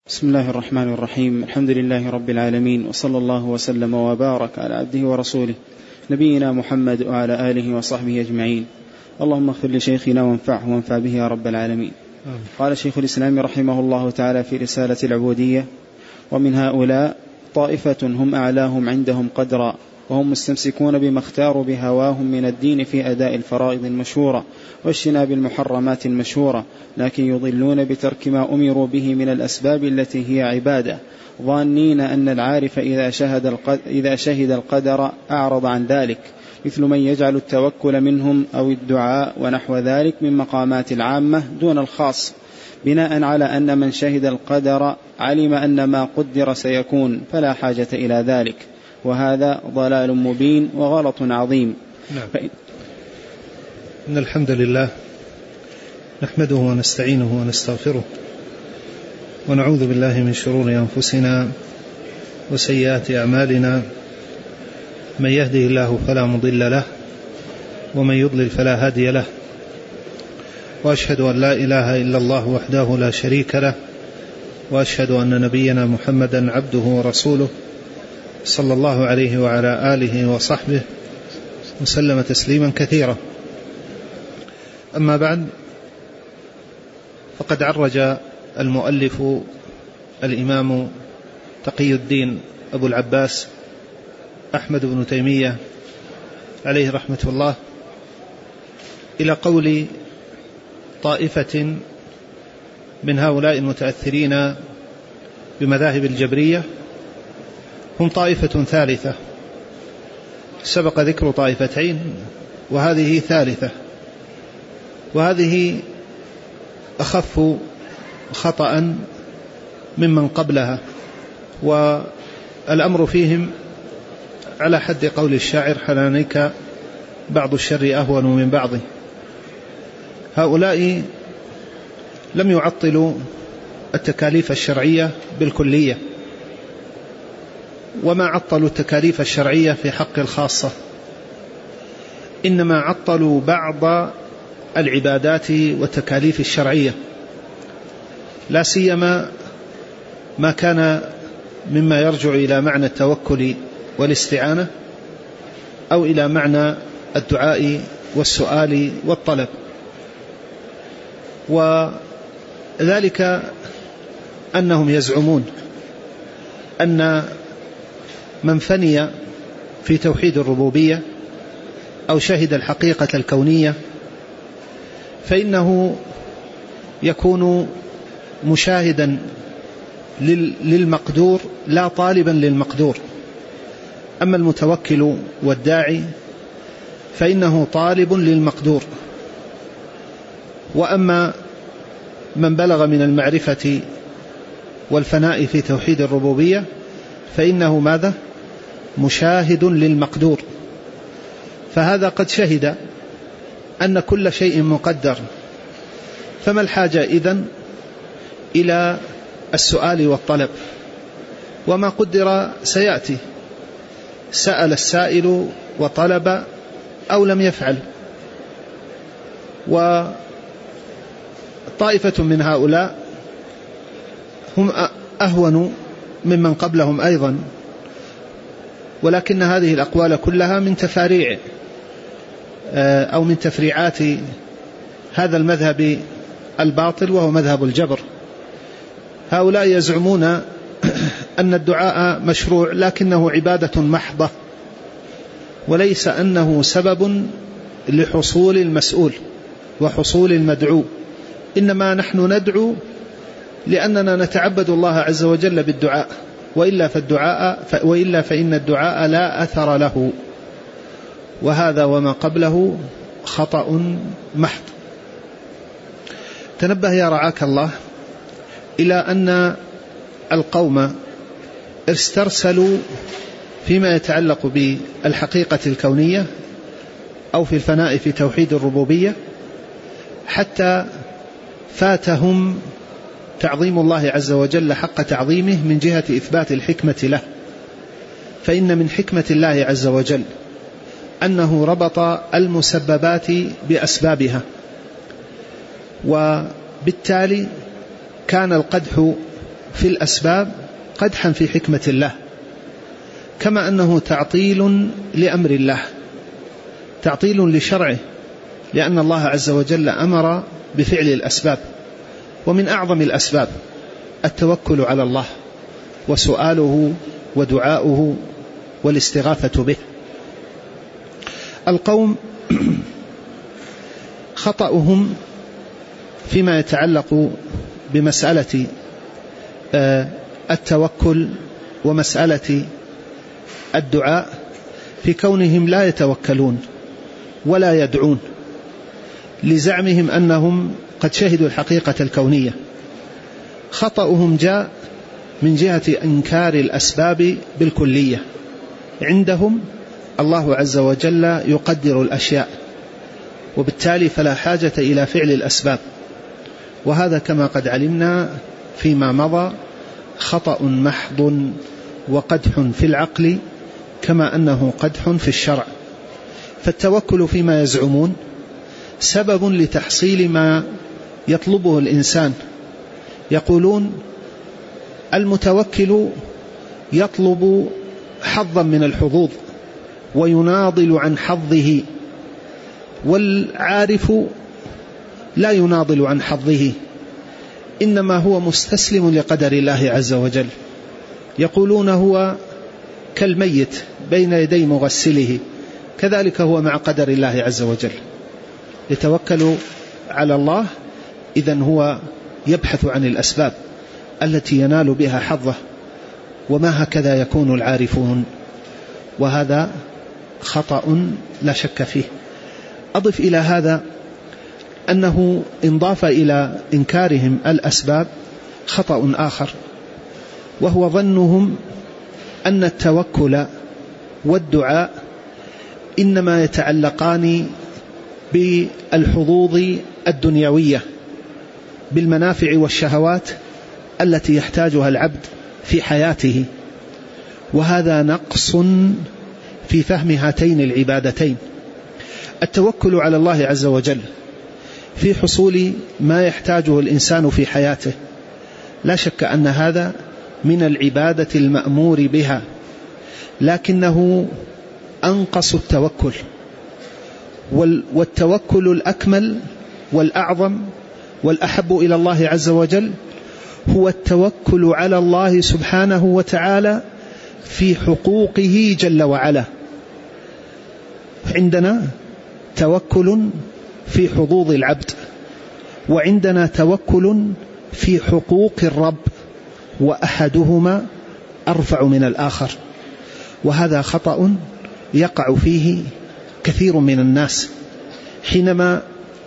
بسم الله الرحمن الرحيم. الحمد لله رب العالمين، وصلى الله وسلم وبارك على عبده ورسوله نبينا محمد وعلى آله وصحبه أجمعين. اللهم اغفر لشيخنا وانفع به يا رب العالمين. قال شيخ الإسلام رحمه الله تعالى في رسالة العبودية: ومن هؤلاء طائفة هم أعلاهم عندهم قدرا، وهم مستمسكون بما اختاروا بهواهم من الدين في أداء الفرائض المشهورة واجتناب المحرمات المشهورة، لكن يضلون بترك ما أمروا به من الأسباب التي هي عبادة، ظانين أن العارف إذا شهد القدر أعرض عن ذلك، مثل من يجعل التوكل منهم أو الدعاء ونحو ذلك من مقامات العامة دون الخاص، بناء على أن من شهد القدر علم أن ما قدر سيكون فلا حاجة إلى ذلك، وهذا ضلال مبين وغلط عظيم. إن الحمد لله نحمده ونستعينه ونستغفره، ونعوذ بالله من شرور أنفسنا وسيئات أعمالنا، من يهده الله فلا مضل له، ومن يضلل فلا هادي له، وأشهد أن لا إله إلا الله وحده لا شريك له، وأشهد أن نبينا محمدا عبده ورسوله صلى الله عليه وعلى آله وصحبه وسلم تسليما كثيرا. أما بعد، فقد عرج المؤلف الإمام تقي الدين أبو العباس أحمد بن تيمية عليه رحمة الله إلى قول طائفة من هؤلاء المتأثرين بمذاهب الجبرية، هم طائفة ثالثة. سبق ذكر طائفتين وهذه ثالثة، وهذه أخف خطأ ممن قبلها، والأمر فيهم على حد قول الشاعر: حنانيك بعض الشر أهون من بعضه. هؤلاء لم يعطلوا التكاليف الشرعية بالكلية، وما عطلوا التكاليف الشرعية في حق الخاصة، إنما عطلوا بعض العبادات والتكاليف الشرعية، لا سيما ما كان مما يرجع إلى معنى التوكل والاستعانة، أو إلى معنى الدعاء والسؤال والطلب. وذلك أنهم يزعمون أن من فني في توحيد الربوبية أو شهد الحقيقة الكونية فإنه يكون مشاهدا للمقدور لا طالبا للمقدور. أما المتوكل والداعي فإنه طالب للمقدور. وأما من بلغ من المعرفة والفناء في توحيد الربوبية فإنه ماذا؟ مشاهد للمقدور. فهذا قد شهد أن كل شيء مقدر، فما الحاجة إذن إلى السؤال والطلب؟ وما قدر سيأتي، سأل السائل وطلب أو لم يفعل. وطائفة من هؤلاء هم أهون ممن قبلهم أيضا، ولكن هذه الأقوال كلها من تفاريع أو من تفريعات هذا المذهب الباطل، وهو مذهب الجبر. هؤلاء يزعمون أن الدعاء مشروع لكنه عبادة محضة، وليس أنه سبب لحصول المسؤول وحصول المدعو، إنما نحن ندعو لأننا نتعبد الله عز وجل بالدعاء، وإلا فإن الدعاء لا أثر له، وهذا وما قبله خطأ محض. تنبه يا رعاك الله إلى أن القوم استرسلوا فيما يتعلق بالحقيقة الكونية أو في الفناء في توحيد الربوبية، حتى فاتهم تعظيم الله عز وجل حق تعظيمه من جهة إثبات الحكمة له. فإن من حكمة الله عز وجل أنه ربط المسببات بأسبابها، وبالتالي كان القدح في الأسباب قدحا في حكمة الله، كما أنه تعطيل لأمر الله، تعطيل لشرعه، لأن الله عز وجل أمر بفعل الأسباب، ومن أعظم الأسباب التوكل على الله وسؤاله ودعاؤه والاستغاثة به. القوم خطأهم فيما يتعلق بمسألة التوكل ومسألة الدعاء في كونهم لا يتوكلون ولا يدعون، لزعمهم أنهم قد شهدوا الحقيقة الكونية. خطأهم جاء من جهة إنكار الأسباب بالكلية. عندهم الله عز وجل يقدر الأشياء، وبالتالي فلا حاجة إلى فعل الأسباب، وهذا كما قد علمنا فيما مضى خطأ محض وقدح في العقل كما أنه قدح في الشرع. فالتوكل فيما يزعمون سبب لتحصيل ما يطلبه الإنسان. يقولون المتوكل يطلب حظا من الحظوظ ويناضل عن حظه، والعارف لا يناضل عن حظه، إنما هو مستسلم لقدر الله عز وجل. يقولون هو كالميت بين يدي مغسله، كذلك هو مع قدر الله عز وجل. يتوكل على الله، إذن هو يبحث عن الأسباب التي ينال بها حظه، وما هكذا يكون العارفون، وهذا خطأ لا شك فيه. أضف إلى هذا أنه انضاف إلى إنكارهم الأسباب خطأ آخر، وهو ظنهم أن التوكل والدعاء إنما يتعلقان بالحظوظ الدنيوية، بالمنافع والشهوات التي يحتاجها العبد في حياته، وهذا نقص في فهم هاتين العبادتين. التوكل على الله عز وجل في حصول ما يحتاجه الإنسان في حياته، لا شك أن هذا من العبادة المأمور بها، لكنه أنقص التوكل. والتوكل الأكمل والأعظم والأحب إلى الله عز وجل هو التوكل على الله سبحانه وتعالى في حقوقه جل وعلا. عندنا توكل في حظوظ العبد، وعندنا توكل في حقوق الرب، وأحدهما أرفع من الآخر، وهذا خطأ يقع فيه كثير من الناس حينما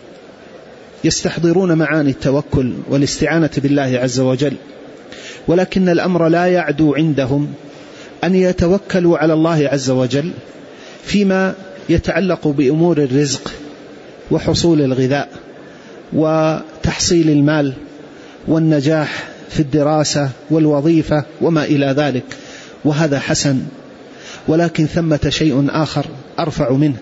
يستحضرون معاني التوكل والاستعانة بالله عز وجل، ولكن الأمر لا يعدو عندهم أن يتوكلوا على الله عز وجل فيما يتعلق بأمور الرزق وحصول الغذاء وتحصيل المال والنجاح في الدراسة والوظيفة وما إلى ذلك، وهذا حسن، ولكن ثمة شيء آخر أرفع منه،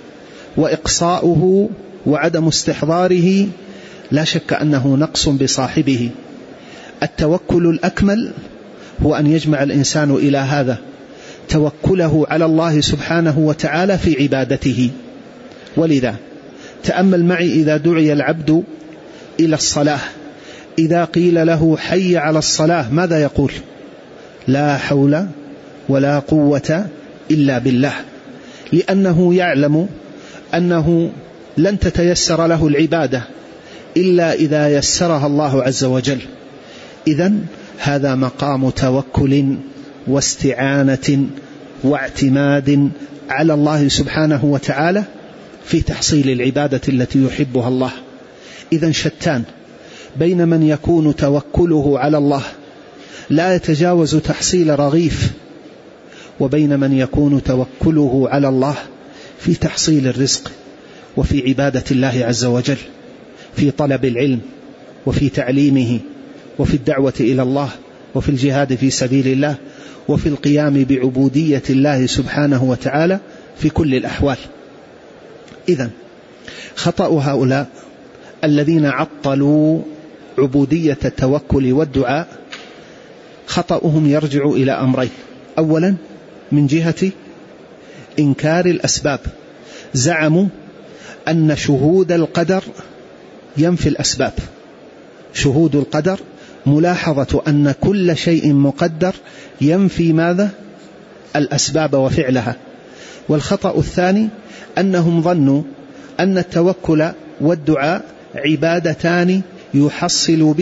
وإقصاؤه وعدم استحضاره لا شك أنه نقص بصاحبه. التوكل الأكمل هو أن يجمع الإنسان إلى هذا توكله على الله سبحانه وتعالى في عبادته. ولذا تأمل معي إذا دعي العبد إلى الصلاة، إذا قيل له حي على الصلاة ماذا يقول؟ لا حول ولا قوة إلا بالله، لأنه يعلم أنه لن تتيسر له العبادة إلا إذا يسرها الله عز وجل. إذن هذا مقام توكل واستعانة واعتماد على الله سبحانه وتعالى في تحصيل العبادة التي يحبها الله. إذن شتان بين من يكون توكله على الله لا يتجاوز تحصيل رغيف، وبين من يكون توكله على الله في تحصيل الرزق وفي عبادة الله عز وجل، في طلب العلم وفي تعليمه وفي الدعوة إلى الله وفي الجهاد في سبيل الله وفي القيام بعبودية الله سبحانه وتعالى في كل الأحوال. إذن خطأ هؤلاء الذين عطلوا عبودية التوكل والدعاء خطأهم يرجع إلى أمرين. أولا من جهة إنكار الأسباب، زعموا أن شهود القدر ينفي الأسباب. شهود القدر ملاحظة أن كل شيء مقدر ينفي ماذا؟ الأسباب وفعلها. والخطأ الثاني أنهم ظنوا أن التوكل والدعاء عبادتان يحصل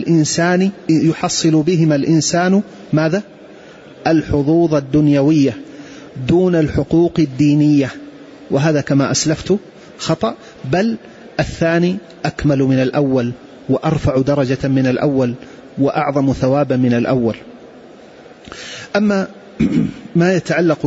بهما الإنسان ماذا؟ الحظوظ الدنيوية دون الحقوق الدينية، وهذا كما أسلفت خطأ، بل الثاني أكمل من الأول وأرفع درجة من الأول وأعظم ثوابا من الأول. أما ما يتعلق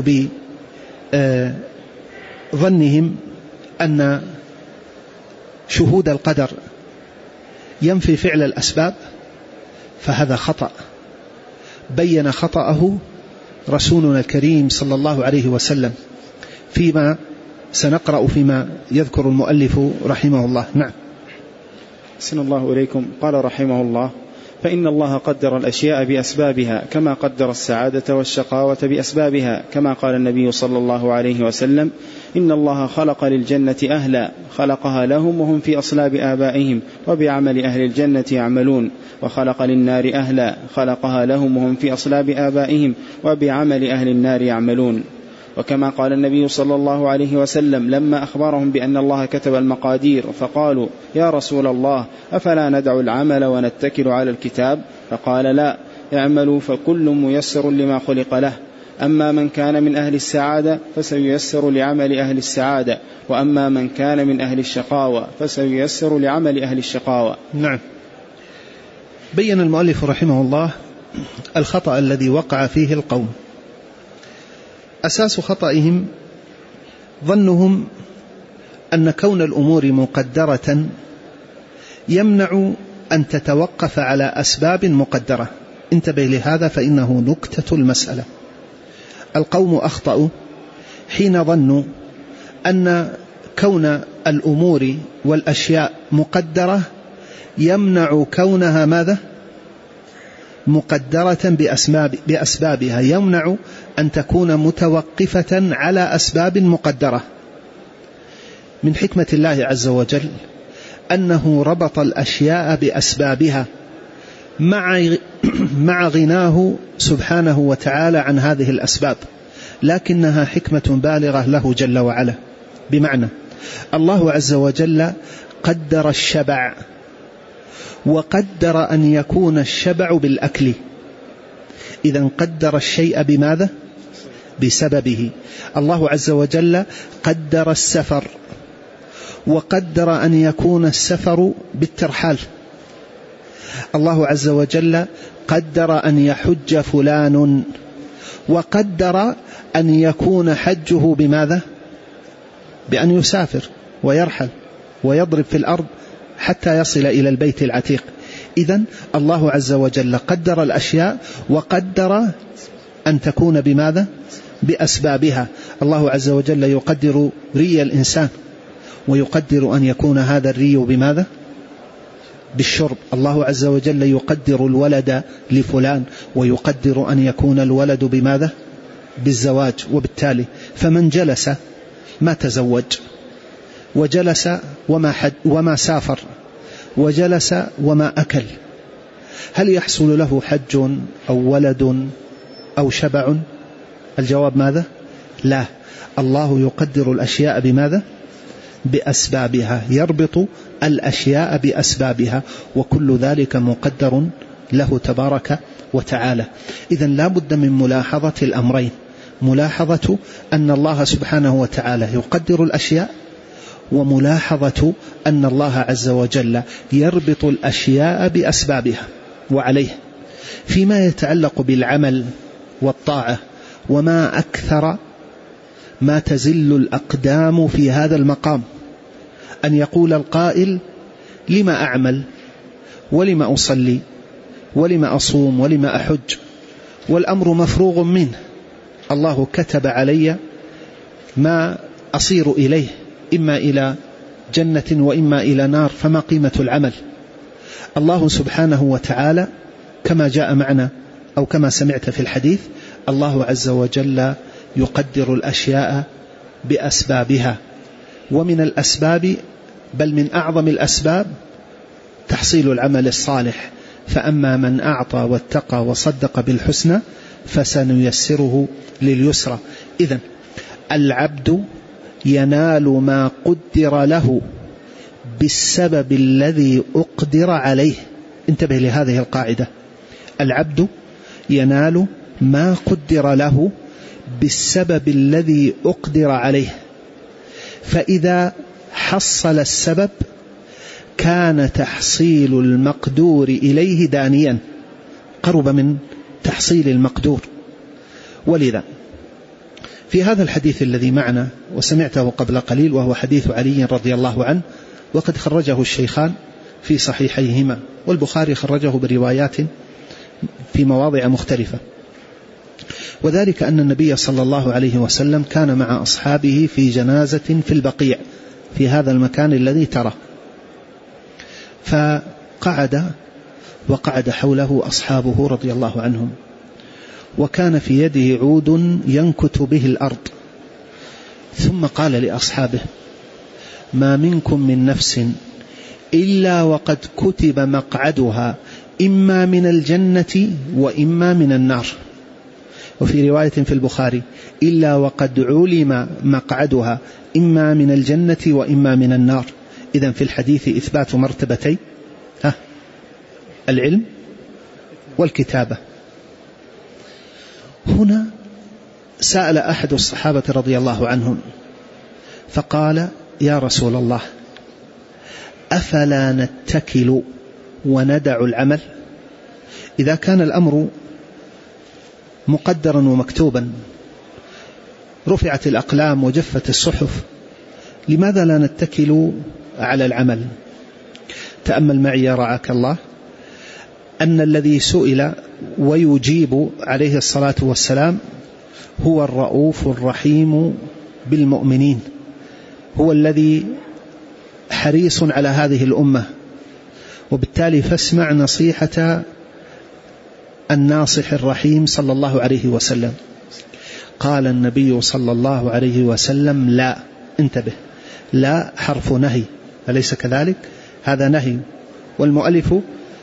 بظنهم أن شهود القدر ينفي فعل الأسباب فهذا خطأ، بين خطأه رسولنا الكريم صلى الله عليه وسلم فيما سنقرأ فيما يذكر المؤلف رحمه الله. نعم. أحسن الله إليكم. قال رحمه الله: فإن الله قدر الأشياء بأسبابها كما قدر السعادة والشقاوة بأسبابها، كما قال النبي صلى الله عليه وسلم: إن الله خلق للجنة أهلا خلقها لهم وهم في أصلاب آبائهم وبعمل أهل الجنة يعملون، وخلق للنار أهلا خلقها لهم وهم في أصلاب آبائهم وبعمل أهل النار يعملون. وكما قال النبي صلى الله عليه وسلم لما أخبرهم بأن الله كتب المقادير فقالوا: يا رسول الله أفلا ندع العمل ونتكل على الكتاب؟ فقال: لا، اعملوا فكل ميسر لما خلق له، أما من كان من أهل السعادة فسييسر لعمل أهل السعادة، وأما من كان من أهل الشقاوة فسييسر لعمل أهل الشقاوة. نعم. بين المؤلف رحمه الله الخطأ الذي وقع فيه القوم. أساس خطئهم ظنهم أن كون الأمور مقدرة يمنع أن تتوقف على أسباب مقدرة. انتبه لهذا فإنه نكتة المسألة. القوم أخطأوا حين ظنوا أن كون الأمور والأشياء مقدرة يمنع كونها ماذا؟ مقدرة بأسبابها، يمنع أن تكون متوقفة على أسباب مقدرة. من حكمة الله عز وجل أنه ربط الأشياء بأسبابها مع غناه سبحانه وتعالى عن هذه الأسباب، لكنها حكمة بالغة له جل وعلا. بمعنى الله عز وجل قدر الشبع، وقدر أن يكون الشبع بالأكل. إذن قدر الشيء بماذا؟ بسببه. الله عز وجل قدر السفر، وقدر أن يكون السفر بالترحال. الله عز وجل قدر أن يحج فلان، وقدر أن يكون حجه بماذا؟ بأن يسافر ويرحل ويضرب في الأرض حتى يصل إلى البيت العتيق. إذن الله عز وجل قدر الأشياء وقدر أن تكون بماذا؟ بأسبابها. الله عز وجل يقدر ري الإنسان، ويقدر أن يكون هذا الري بماذا؟ بالشرب. الله عز وجل يقدر الولد لفلان، ويقدر أن يكون الولد بماذا؟ بالزواج. وبالتالي فمن جلس ما تزوج، وجلس وما سافر، وجلس وما أكل، هل يحصل له حج أو ولد أو شبع؟ الجواب ماذا؟ لا. الله يقدر الأشياء بماذا؟ بأسبابها، يربط الأشياء بأسبابها، وكل ذلك مقدر له تبارك وتعالى. إذن لا بد من ملاحظة الأمرين: ملاحظة أن الله سبحانه وتعالى يقدر الأشياء، وملاحظة أن الله عز وجل يربط الأشياء بأسبابها. وعليه فيما يتعلق بالعمل والطاعة، وما أكثر ما تزل الأقدام في هذا المقام، أن يقول القائل: لما أعمل، ولما أصلي، ولما أصوم، ولما أحج، والأمر مفروغ منه، الله كتب علي ما أصير إليه، إما إلى جنة وإما إلى نار، فما قيمة العمل؟ الله سبحانه وتعالى كما جاء معنا أو كما سمعت في الحديث الله عز وجل يقدر الأشياء بأسبابها، ومن الأسباب بل من أعظم الأسباب تحصيل العمل الصالح، فأما من أعطى واتقى وصدق بالحسنى فسنيسره لليسرى. إذن العبد ينال ما قدر له بالسبب الذي أقدر عليه. انتبه لهذه القاعدة، العبد ينال ما قدر له بالسبب الذي أقدر عليه، فإذا حصل السبب كان تحصيل المقدور إليه دانيا، قرب من تحصيل المقدور. ولذا في هذا الحديث الذي معنا وسمعته قبل قليل، وهو حديث علي رضي الله عنه، وقد خرجه الشيخان في صحيحيهما، والبخاري خرجه بروايات في مواضع مختلفة، وذلك أن النبي صلى الله عليه وسلم كان مع أصحابه في جنازة في البقيع في هذا المكان الذي ترى، وقعد حوله أصحابه رضي الله عنهم، وكان في يده عود ينكت به الأرض، ثم قال لأصحابه: ما منكم من نفس إلا وقد كتب مقعدها إما من الجنة وإما من النار، وفي رواية في البخاري: إلا وقد علم مقعدها إما من الجنة وإما من النار. إذن في الحديث إثبات مرتبتي العلم والكتابة. هنا سأل أحد الصحابة رضي الله عنهم فقال: يا رسول الله، أفلا نتكل وندع العمل؟ إذا كان الأمر مقدرا ومكتوبا، رفعت الأقلام وجفت الصحف، لماذا لا نتكل على العمل؟ تأمل معي يا رعاك الله أن الذي سئل ويجيب عليه الصلاة والسلام هو الرؤوف الرحيم بالمؤمنين، هو الذي حريص على هذه الأمة، وبالتالي فاسمع نصيحة الناصح الرحيم صلى الله عليه وسلم. قال النبي صلى الله عليه وسلم: لا. انتبه، لا حرف نهي، أليس كذلك؟ هذا نهي، والمؤلف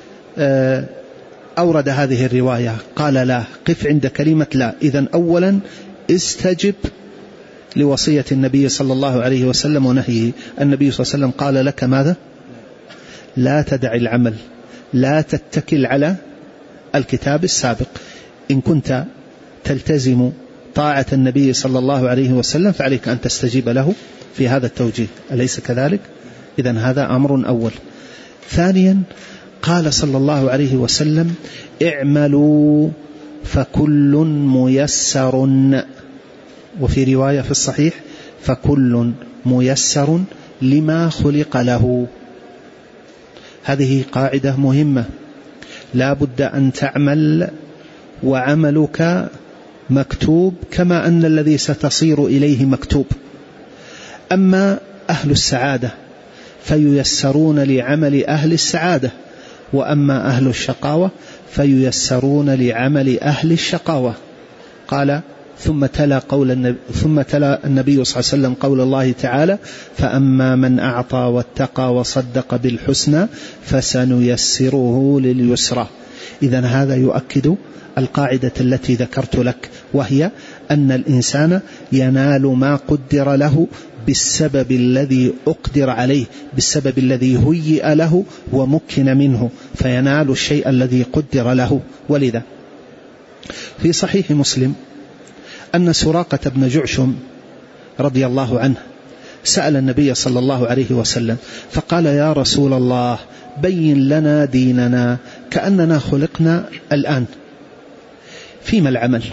أورد هذه الرواية، قال لا، قف عند كلمة لا. إذن أولا استجب لوصية النبي صلى الله عليه وسلم ونهيه. النبي صلى الله عليه وسلم قال لك ماذا؟ لا تدع العمل، لا تتكل على الكتاب السابق. إن كنت تلتزم طاعة النبي صلى الله عليه وسلم فعليك أن تستجيب له في هذا التوجيه، أليس كذلك؟ إذن هذا أمر أول. ثانيا قال صلى الله عليه وسلم: اعملوا فكل ميسر، وفي رواية في الصحيح: فكل ميسر لما خلق له. هذه قاعدة مهمة، لا بد أن تعمل وعملك مكتوب كما أن الذي ستصير إليه مكتوب. أما أهل السعادة فييسرون لعمل أهل السعادة، وأما أهل الشقاوة فييسرون لعمل أهل الشقاوة. قال: ثم تلا النبي صلى الله عليه وسلم قول الله تعالى: فأما من أعطى واتقى وصدق بالحسنى فسنيسره لليسرى. إذن هذا يؤكد القاعدة التي ذكرت لك، وهي أن الإنسان ينال ما قدر له بالسبب الذي أقدر عليه، بالسبب الذي هيئ له ومكن منه، فينال الشيء الذي قدر له. ولذا في صحيح مسلم أن سراقة بن جعشم رضي الله عنه سأل النبي صلى الله عليه وسلم فقال: يا رسول الله، بين لنا ديننا، كأننا خلقنا الآن، فيما العمل؟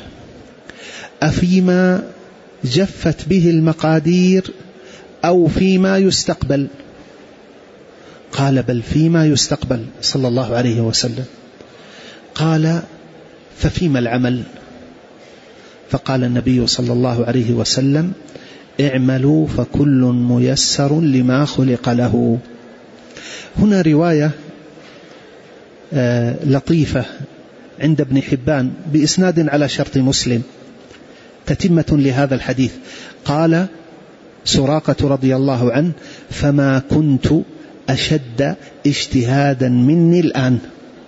أفيما جفت به المقادير أو فيما يستقبل؟ قال: بل فيما يستقبل صلى الله عليه وسلم. قال: ففيما العمل؟ فقال النبي صلى الله عليه وسلم: اعملوا فكل ميسر لما خلق له. هنا رواية لطيفة عند ابن حبان بإسناد على شرط مسلم تتمة لهذا الحديث. قال سراقة رضي الله عنه: فما كنت أشد اجتهادا مني الآن.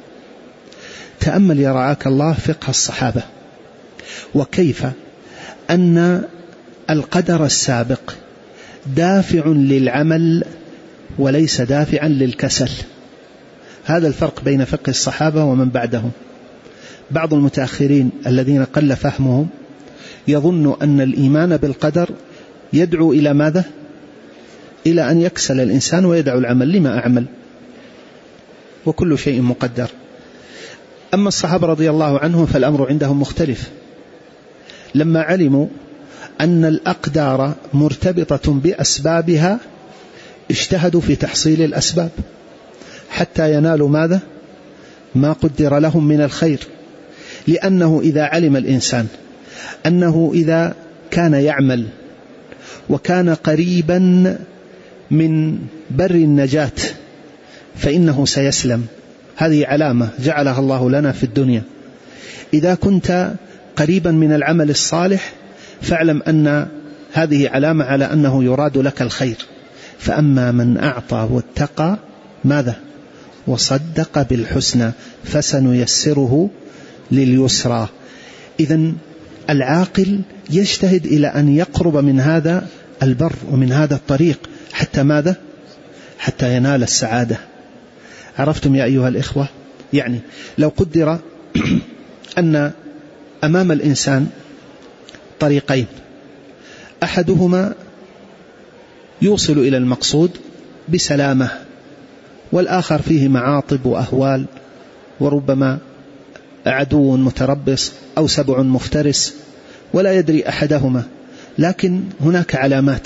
تأمل يرعاك الله فقه الصحابة، وكيف أن القدر السابق دافع للعمل وليس دافعا للكسل. هذا الفرق بين فقه الصحابة ومن بعدهم. بعض المتأخرين الذين قل فهمهم يظن أن الإيمان بالقدر يدعو إلى ماذا؟ إلى أن يكسل الإنسان ويدعو العمل. لما أعمل وكل شيء مقدر. أما الصحابة رضي الله عنهم فالأمر عندهم مختلف. لما علموا أن الأقدار مرتبطة بأسبابها اجتهدوا في تحصيل الأسباب حتى ينالوا ماذا؟ ما قدر لهم من الخير. لأنه إذا علم الإنسان أنه إذا كان يعمل وكان قريبا من بر النجاة فإنه سيسلم. هذه علامة جعلها الله لنا في الدنيا. إذا كنت قريبا من العمل الصالح فاعلم أن هذه علامة على أنه يراد لك الخير. فأما من أعطى واتقى ماذا؟ وصدق بالحسنى فسنيسره لليسرى. إذن العاقل يجتهد إلى أن يقرب من هذا البر ومن هذا الطريق حتى ماذا؟ حتى ينال السعادة. عرفتم يا أيها الإخوة؟ يعني لو قدر أن أمام الإنسان طريقين، أحدهما يوصل إلى المقصود بسلامة، والآخر فيه معاطب وأهوال، وربما عدو متربص أو سبع مفترس، ولا يدري أحدهما، لكن هناك علامات.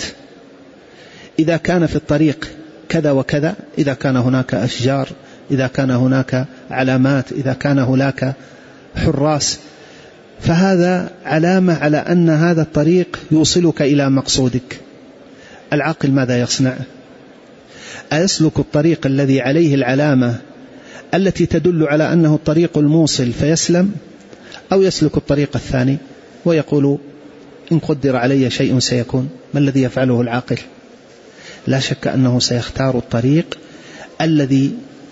إذا كان في الطريق كذا وكذا، إذا كان هناك أشجار، إذا كان هناك علامات، إذا كان هناك حراس، فهذا علامة على أن هذا الطريق يوصلك إلى مقصودك. العاقل ماذا يصنع؟ أيسلك الطريق الذي عليه العلامة التي تدل على أنه الطريق الموصل فيسلم، أو يسلك الطريق الثاني ويقول إن قدر علي شيء سيكون؟ ما الذي يفعله العاقل؟ لا شك أنه سيختار الطريق الذي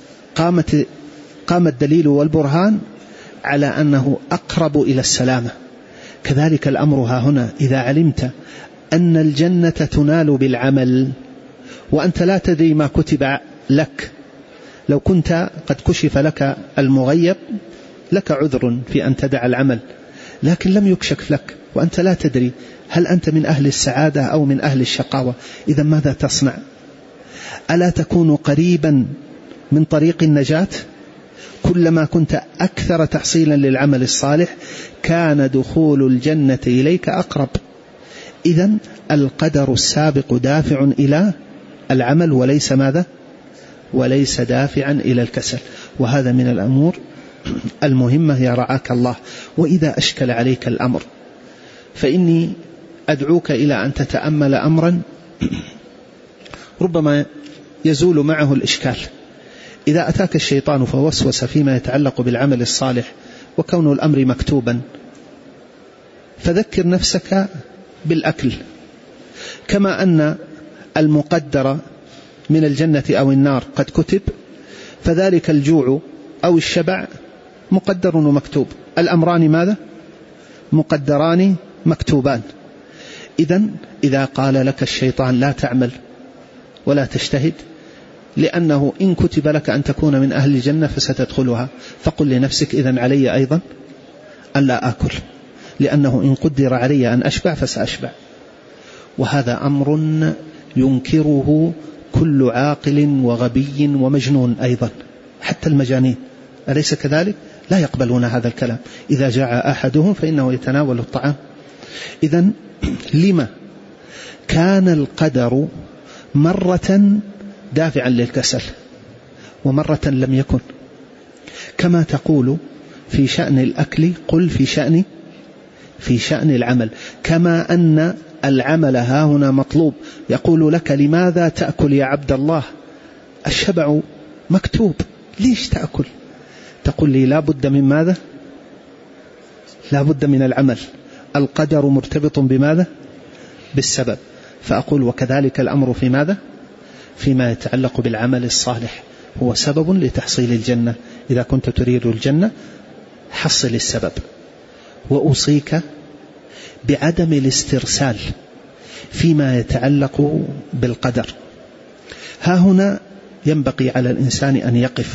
قام الدليل والبرهان على أنه أقرب إلى السلامة. كذلك الأمر ها هنا. إذا علمت أن الجنة تنال بالعمل وأنت لا تدري ما كتب لك، لو كنت قد كشف لك المغيب لك عذر في أن تدع العمل، لكن لم يكشف لك وأنت لا تدري هل أنت من أهل السعادة أو من أهل الشقاوة. إذا ماذا تصنع؟ ألا تكون قريبا من طريق النجاة؟ كلما كنت أكثر تحصيلا للعمل الصالح كان دخول الجنة إليك أقرب. إذن القدر السابق دافع إلى العمل وليس ماذا؟ وليس دافعا إلى الكسل. وهذا من الأمور المهمة يا رعاك الله. وإذا أشكل عليك الأمر فإني أدعوك إلى أن تتأمل أمرا ربما يزول معه الإشكال. إذا أتاك الشيطان فوسوس فيما يتعلق بالعمل الصالح وكون الأمر مكتوبا، فذكر نفسك بالأكل، كما أن المقدر من الجنة أو النار قد كتب، فذلك الجوع أو الشبع مقدر ومكتوب. الأمران ماذا؟ مقدران مكتوبان. إذا قال لك الشيطان لا تعمل ولا تجتهد لأنه إن كتب لك أن تكون من أهل الجنة فستدخلها، فقل لنفسك إذن علي أيضا أن لا آكل، لأنه إن قدر علي أن أشبع فسأشبع. وهذا أمر ينكره كل عاقل وغبي ومجنون أيضا، حتى المجانين أليس كذلك؟ لا يقبلون هذا الكلام. إذا جاء أحدهم فإنه يتناول الطعام. إذن لما كان القدر مرة دافعا للكسل ومرة لم يكن؟ كما تقول في شأن الأكل قل في شأن العمل. كما أن العمل ها هنا مطلوب. يقول لك لماذا تأكل يا عبد الله؟ الشبع مكتوب، ليش تأكل؟ تقول لي لا بد من ماذا؟ لا بد من العمل. القدر مرتبط بماذا؟ بالسبب. فأقول وكذلك الأمر في ماذا؟ فيما يتعلق بالعمل الصالح، هو سبب لتحصيل الجنة. إذا كنت تريد الجنة حصل السبب. وأوصيك بعدم الاسترسال فيما يتعلق بالقدر. ها هنا ينبغي على الإنسان أن يقف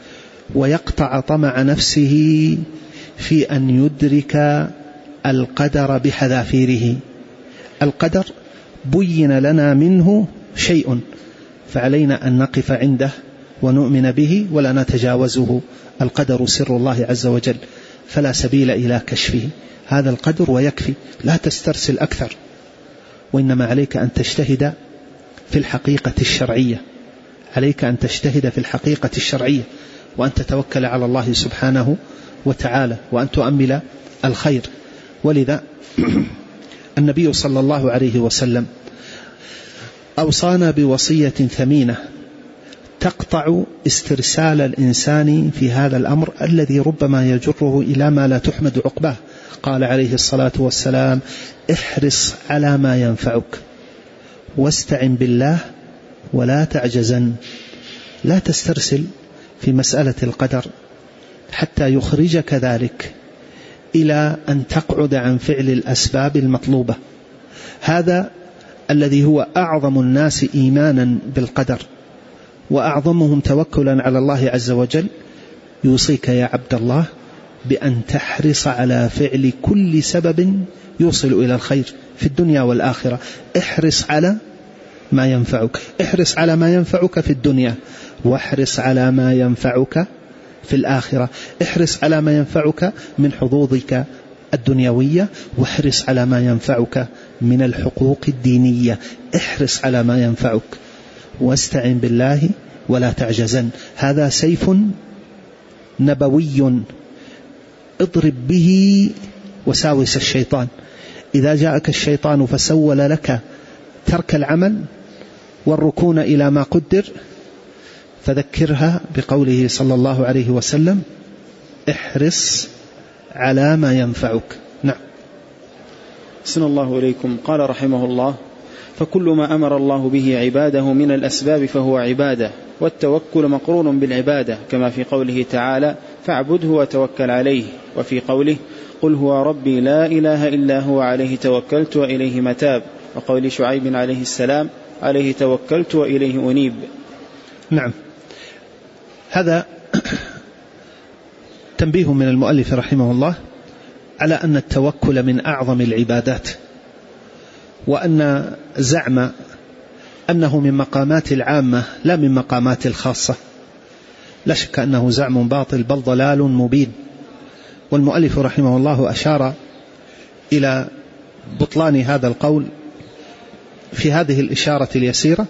ويقطع طمع نفسه في أن يدرك القدر بحذافيره. القدر بين لنا منه شيء، فعلينا أن نقف عنده ونؤمن به ولا نتجاوزه. القدر سر الله عز وجل، فلا سبيل إلى كشفه. هذا القدر ويكفي، لا تسترسل أكثر، وإنما عليك أن تجتهد في الحقيقة الشرعية. عليك أن تجتهد في الحقيقة الشرعية، وأن تتوكل على الله سبحانه وتعالى، وأن تؤمل الخير. ولذا النبي صلى الله عليه وسلم أوصانا بوصية ثمينة تقطع استرسال الإنسان في هذا الأمر الذي ربما يجره إلى ما لا تحمد عقباه. قال عليه الصلاة والسلام: احرص على ما ينفعك واستعن بالله ولا تعجزن. لا تسترسل في مسألة القدر حتى يخرجك ذلك إلى أن تقعد عن فعل الأسباب المطلوبة. هذا الذي هو أعظم الناس إيمانا بالقدر وأعظمهم توكلا على الله عز وجل يوصيك يا عبد الله بأن تحرص على فعل كل سبب يوصل إلى الخير في الدنيا والآخرة. احرص على ما ينفعك، احرص على ما ينفعك في الدنيا، واحرص على ما ينفعك في الآخرة. احرص على ما ينفعك من حظوظك الدنيوية، واحرص على ما ينفعك من الحقوق الدينية. احرص على ما ينفعك واستعن بالله ولا تعجزن. هذا سيف نبوي اضرب به وساوس الشيطان. إذا جاءك الشيطان فسول لك ترك العمل والركون إلى ما قدر، فذكرها بقوله صلى الله عليه وسلم: احرص على ما ينفعك. نعم. أحسن الله إليكم. قال رحمه الله: فكل ما أمر الله به عباده من الأسباب فهو عبادة، والتوكل مقرون بالعبادة، كما في قوله تعالى: فاعبده وتوكل عليه، وفي قوله: قل هو ربي لا إله إلا هو عليه توكلت وإليه متاب، وقول شعيب عليه السلام: عليه توكلت وإليه أنيب. نعم. هذا تنبيه من المؤلف رحمه الله على أن التوكل من أعظم العبادات، وأن زعم أنه من مقامات العامة لا من مقامات الخاصة لا شك أنه زعم باطل بل ضلال مبين. والمؤلف رحمه الله أشار إلى بطلان هذا القول في هذه الإشارة اليسيرة،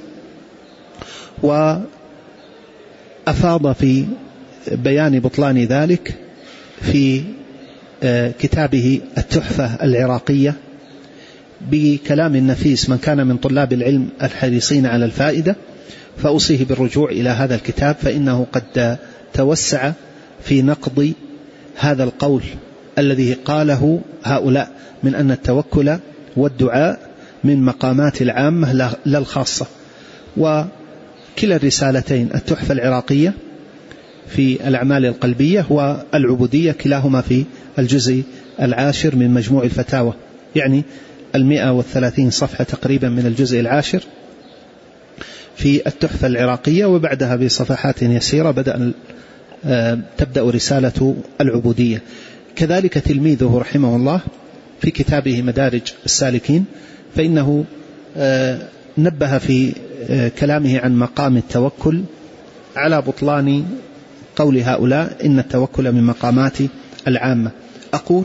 وأفاض في بيان بطلان ذلك في كتابه التحفة العراقية بكلام نفيس. من كان من طلاب العلم الحريصين على الفائدة فأوصيه بالرجوع إلى هذا الكتاب، فإنه قد توسع في نقض هذا القول الذي قاله هؤلاء من أن التوكل والدعاء من مقامات العامة لا الخاصة. وكلا الرسالتين، التحفة العراقية في الأعمال القلبية والعبودية، كلاهما في الجزء 10 من مجموع الفتاوى، يعني 130 صفحة تقريبا من الجزء 10 في التحفة العراقية، وبعدها بصفحات يسيرة تبدأ رسالة العبودية. كذلك تلميذه رحمه الله في كتابه مدارج السالكين، فإنه نبه في كلامه عن مقام التوكل على بطلان قول هؤلاء إن التوكل من مقامات العامة. أقول: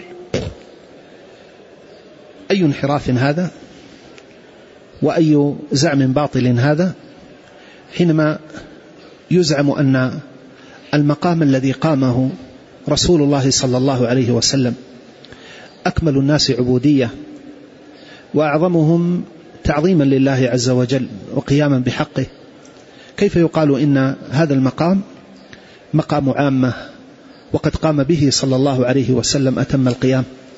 أي انحراف هذا وأي زعم باطل هذا، حينما يزعم أن المقام الذي قامه رسول الله صلى الله عليه وسلم أكمل الناس عبودية وأعظمهم تعظيما لله عز وجل وقياما بحقه، كيف يقال إن هذا المقام مقام عامة وقد قام به صلى الله عليه وسلم أتم القيام؟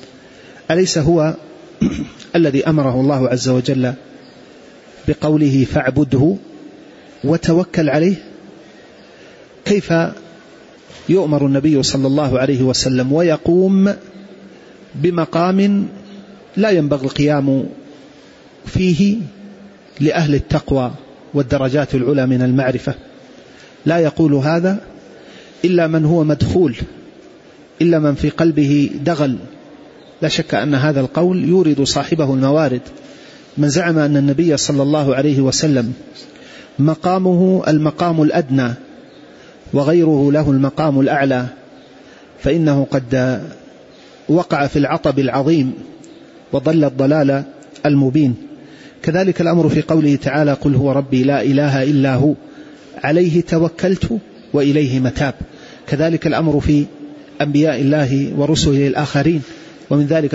أليس هو الذي أمره الله عز وجل بقوله فاعبده وتوكل عليه؟ كيف يؤمر النبي صلى الله عليه وسلم ويقوم بمقام لا ينبغي القيام فيه لأهل التقوى والدرجات العلى من المعرفة؟ لا يقول هذا إلا من هو مدخول، إلا من في قلبه دغل. لا شك أن هذا القول يورد صاحبه الموارد. من زعم أن النبي صلى الله عليه وسلم مقامه المقام الأدنى وغيره له المقام الأعلى فإنه قد وقع في العطب العظيم وضل الضلال المبين. كذلك الأمر في قوله تعالى قل هو ربي لا إله إلا هو عليه توكلت وإليه متاب. كذلك الأمر في أنبياء الله ورسله الآخرين، ومن ذلك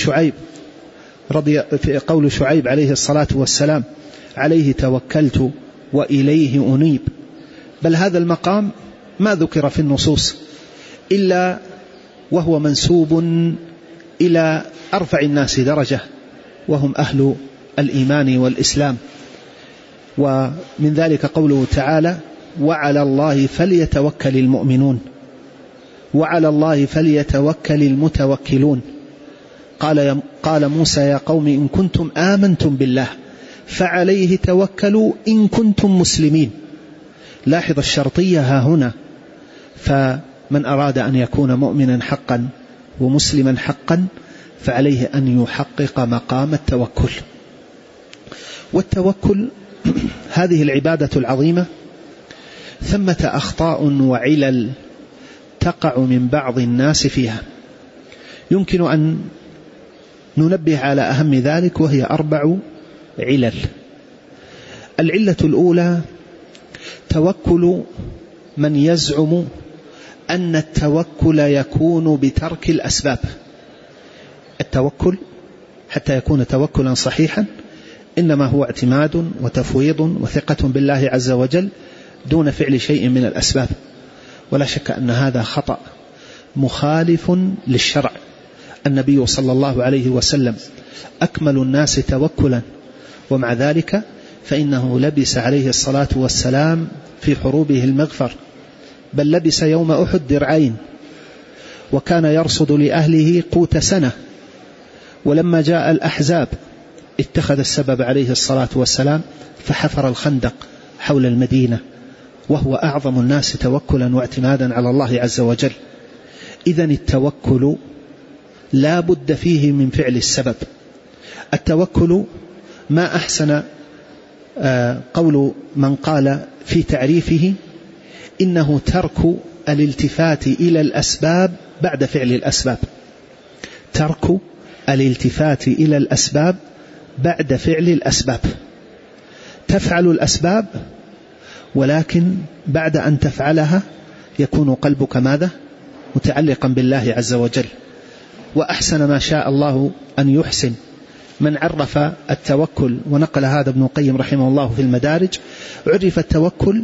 قول شعيب عليه الصلاة والسلام عليه توكلت وإليه أنيب. بل هذا المقام ما ذكر في النصوص إلا وهو منسوب إلى أرفع الناس درجة وهم أهل الإيمان والإسلام. ومن ذلك قوله تعالى وعلى الله فليتوكل المؤمنون وعلى الله فليتوكل المتوكلون. قال موسى يا قوم إن كنتم آمنتم بالله فعليه توكلوا إن كنتم مسلمين. لاحظ الشرطية ها هنا. فمن أراد أن يكون مؤمنا حقا ومسلما حقا فعليه أن يحقق مقام التوكل. والتوكل هذه العبادة العظيمة ثمة أخطاء وعلل تقع من بعض الناس فيها، يمكن أن ننبه على أهم ذلك، وهي 4 علل. العلة الأولى توكل من يزعم أن التوكل يكون بترك الأسباب. التوكل حتى يكون توكلا صحيحا إنما هو اعتماد وتفويض وثقة بالله عز وجل دون فعل شيء من الأسباب. ولا شك أن هذا خطأ مخالف للشرع. النبي صلى الله عليه وسلم أكمل الناس توكلا، ومع ذلك فإنه لبس عليه الصلاة والسلام في حروبه المغفر، بل لبس يوم أحد درعين، وكان يرصد لأهله قوت سنة. ولما جاء الأحزاب اتخذ السبب عليه الصلاة والسلام فحفر الخندق حول المدينة، وهو أعظم الناس توكلا واعتمادا على الله عز وجل. إذن التوكل لا بد فيه من فعل السبب. التوكل ما أحسن قول من قال في تعريفه إنه ترك الالتفات إلى الأسباب بعد فعل الأسباب. ترك الالتفات إلى الأسباب بعد فعل الأسباب. تفعل الأسباب ولكن بعد أن تفعلها يكون قلبك ماذا؟ متعلقا بالله عز وجل. وأحسن ما شاء الله أن يحسن من عرف التوكل، ونقل هذا ابن القيم رحمه الله في المدارج. عرف التوكل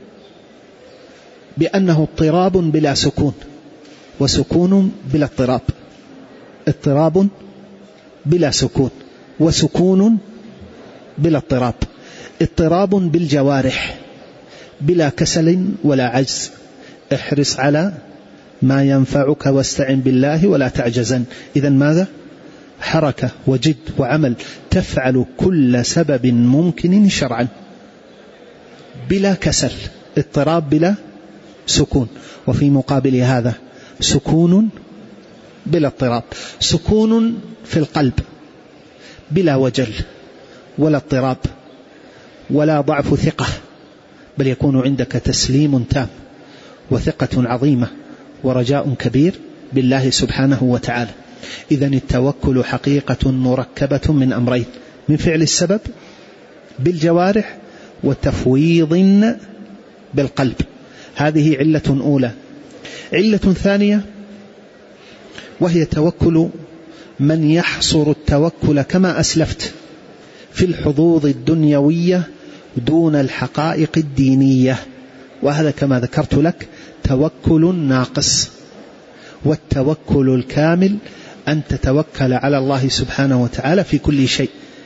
بأنه اضطراب بلا سكون، وسكون بلا اضطراب. اضطراب بلا سكون، وسكون بلا اضطراب. اضطراب بالجوارح بلا كسل ولا عجز. احرص على ما ينفعك واستعن بالله ولا تعجزن. إذن ماذا؟ حركة وجد وعمل، تفعل كل سبب ممكن شرعا بلا كسل. اضطراب بلا سكون. وفي مقابل هذا سكون بلا اضطراب. سكون في القلب بلا وجل ولا اضطراب ولا ضعف ثقة، بل يكون عندك تسليم تام وثقة عظيمة ورجاء كبير بالله سبحانه وتعالى. إذن التوكل حقيقة مركبة من أمرين: من فعل السبب بالجوارح وتفويض بالقلب. هذه علة أولى. علة ثانية وهي توكل من يحصر التوكل كما أسلفت في الحظوظ الدنيوية دون الحقائق الدينية، وهذا كما ذكرت لك توكل ناقص. والتوكل الكامل أن تتوكل على الله سبحانه وتعالى في كل شيء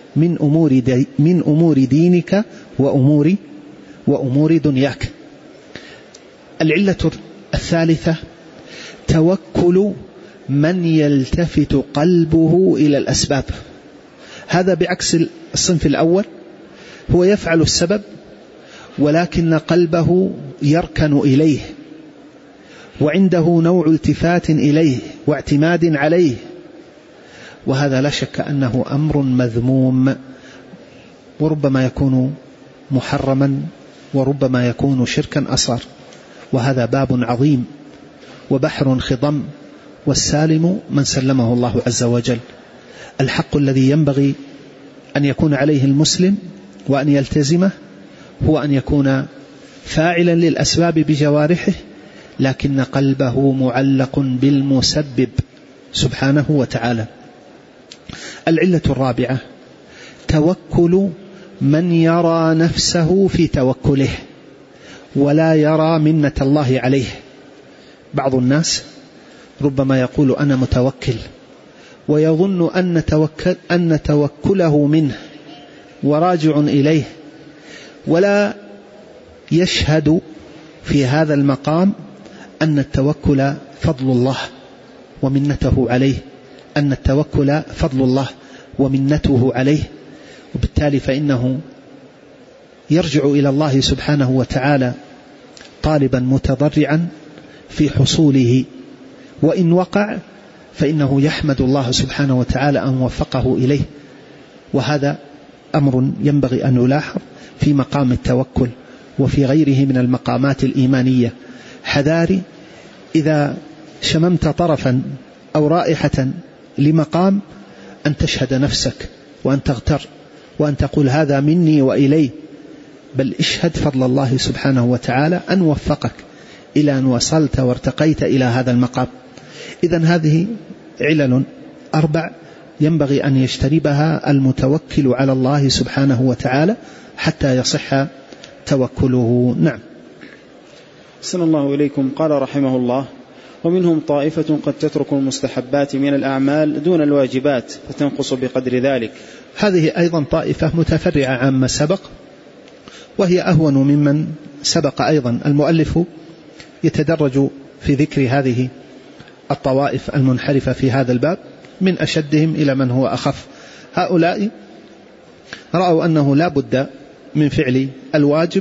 من أمور دينك وأمور دنياك. العلة الثالثة توكل من يلتفت قلبه إلى الأسباب. هذا بعكس الصنف الأول، هو يفعل السبب ولكن قلبه يركن إليه وعنده نوع التفات إليه واعتماد عليه، وهذا لا شك أنه أمر مذموم، وربما يكون محرما وربما يكون شركا أصغر، وهذا باب عظيم وبحر خضم، والسالم من سلمه الله عز وجل. الحق الذي ينبغي أن يكون عليه المسلم وأن يلتزمه هو أن يكون فاعلا للأسباب بجوارحه، لكن قلبه معلق بالمسبب سبحانه وتعالى. العلة الرابعة توكل من يرى نفسه في توكله ولا يرى منة الله عليه. بعض الناس ربما يقول أنا متوكل ويظن أن توكله منه وراجع إليه، ولا يشهد في هذا المقام أن التوكل فضل الله ومنته عليه، أن التوكل فضل الله ومنته عليه، وبالتالي فإنه يرجع إلى الله سبحانه وتعالى طالبا متضرعا في حصوله، وإن وقع فإنه يحمد الله سبحانه وتعالى أن وفقه إليه. وهذا أمر ينبغي أن يلاحظ في مقام التوكل وفي غيره من المقامات الإيمانية. حذاري إذا شممت طرفا أو رائحة لمقام أن تشهد نفسك وأن تغتر وأن تقول هذا مني وإلي، بل اشهد فضل الله سبحانه وتعالى أن وفقك إلى أن وصلت وارتقيت إلى هذا المقام. إذن هذه علل 4 ينبغي أن يجتنبها المتوكل على الله سبحانه وتعالى حتى يصح توكله. نعم. أحسن الله إليكم. قال رحمه الله: ومنهم طائفة قد تترك المستحبات من الأعمال دون الواجبات فتنقص بقدر ذلك. هذه أيضا طائفة متفرعة عما سبق، وهي أهون ممن سبق أيضا. المؤلف يتدرج في ذكر هذه الطوائف المنحرفة في هذا الباب من أشدهم إلى من هو أخف. هؤلاء رأوا أنه لا بد من فعل الواجب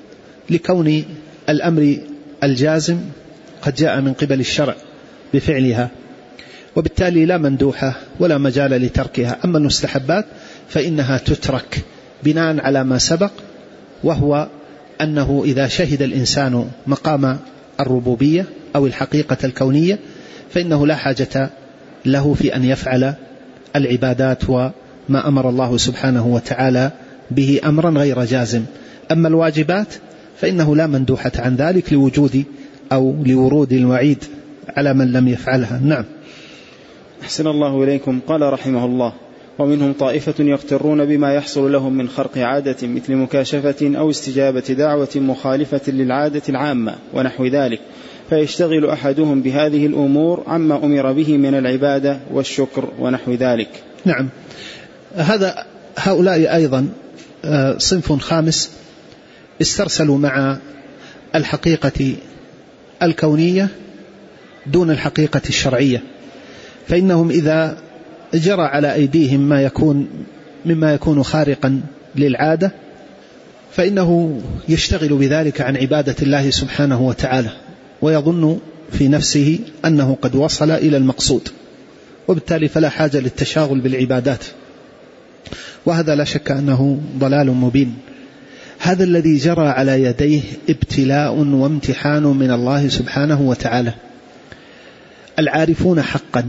لكون الأمر الجازم قد جاء من قبل الشرع بفعلها، وبالتالي لا مندوحة ولا مجال لتركها. أما المستحبات فإنها تترك بناء على ما سبق، وهو أنه إذا شهد الإنسان مقام الربوبية أو الحقيقة الكونية فإنه لا حاجة له في أن يفعل العبادات وما أمر الله سبحانه وتعالى به أمرا غير جازم. أما الواجبات فإنه لا مندوحة عن ذلك لوجود أو لورود الوعيد على من لم يفعلها. نعم. أحسن الله إليكم. قال رحمه الله: ومنهم طائفة يغترون بما يحصل لهم من خرق عادة مثل مكاشفة أو استجابة دعوة مخالفة للعادة العامة ونحو ذلك، فيشتغل أحدهم بهذه الأمور عما أمر به من العبادة والشكر ونحو ذلك. نعم. هؤلاء أيضا صنف خامس استرسلوا مع الحقيقة الكونية دون الحقيقة الشرعية، فإنهم إذا جرى على أيديهم مما يكون خارقا للعادة فإنه يشتغل بذلك عن عبادة الله سبحانه وتعالى، ويظن في نفسه أنه قد وصل إلى المقصود، وبالتالي فلا حاجة للتشاغل بالعبادات، وهذا لا شك أنه ضلال مبين. هذا الذي جرى على يديه ابتلاء وامتحان من الله سبحانه وتعالى. العارفون حقا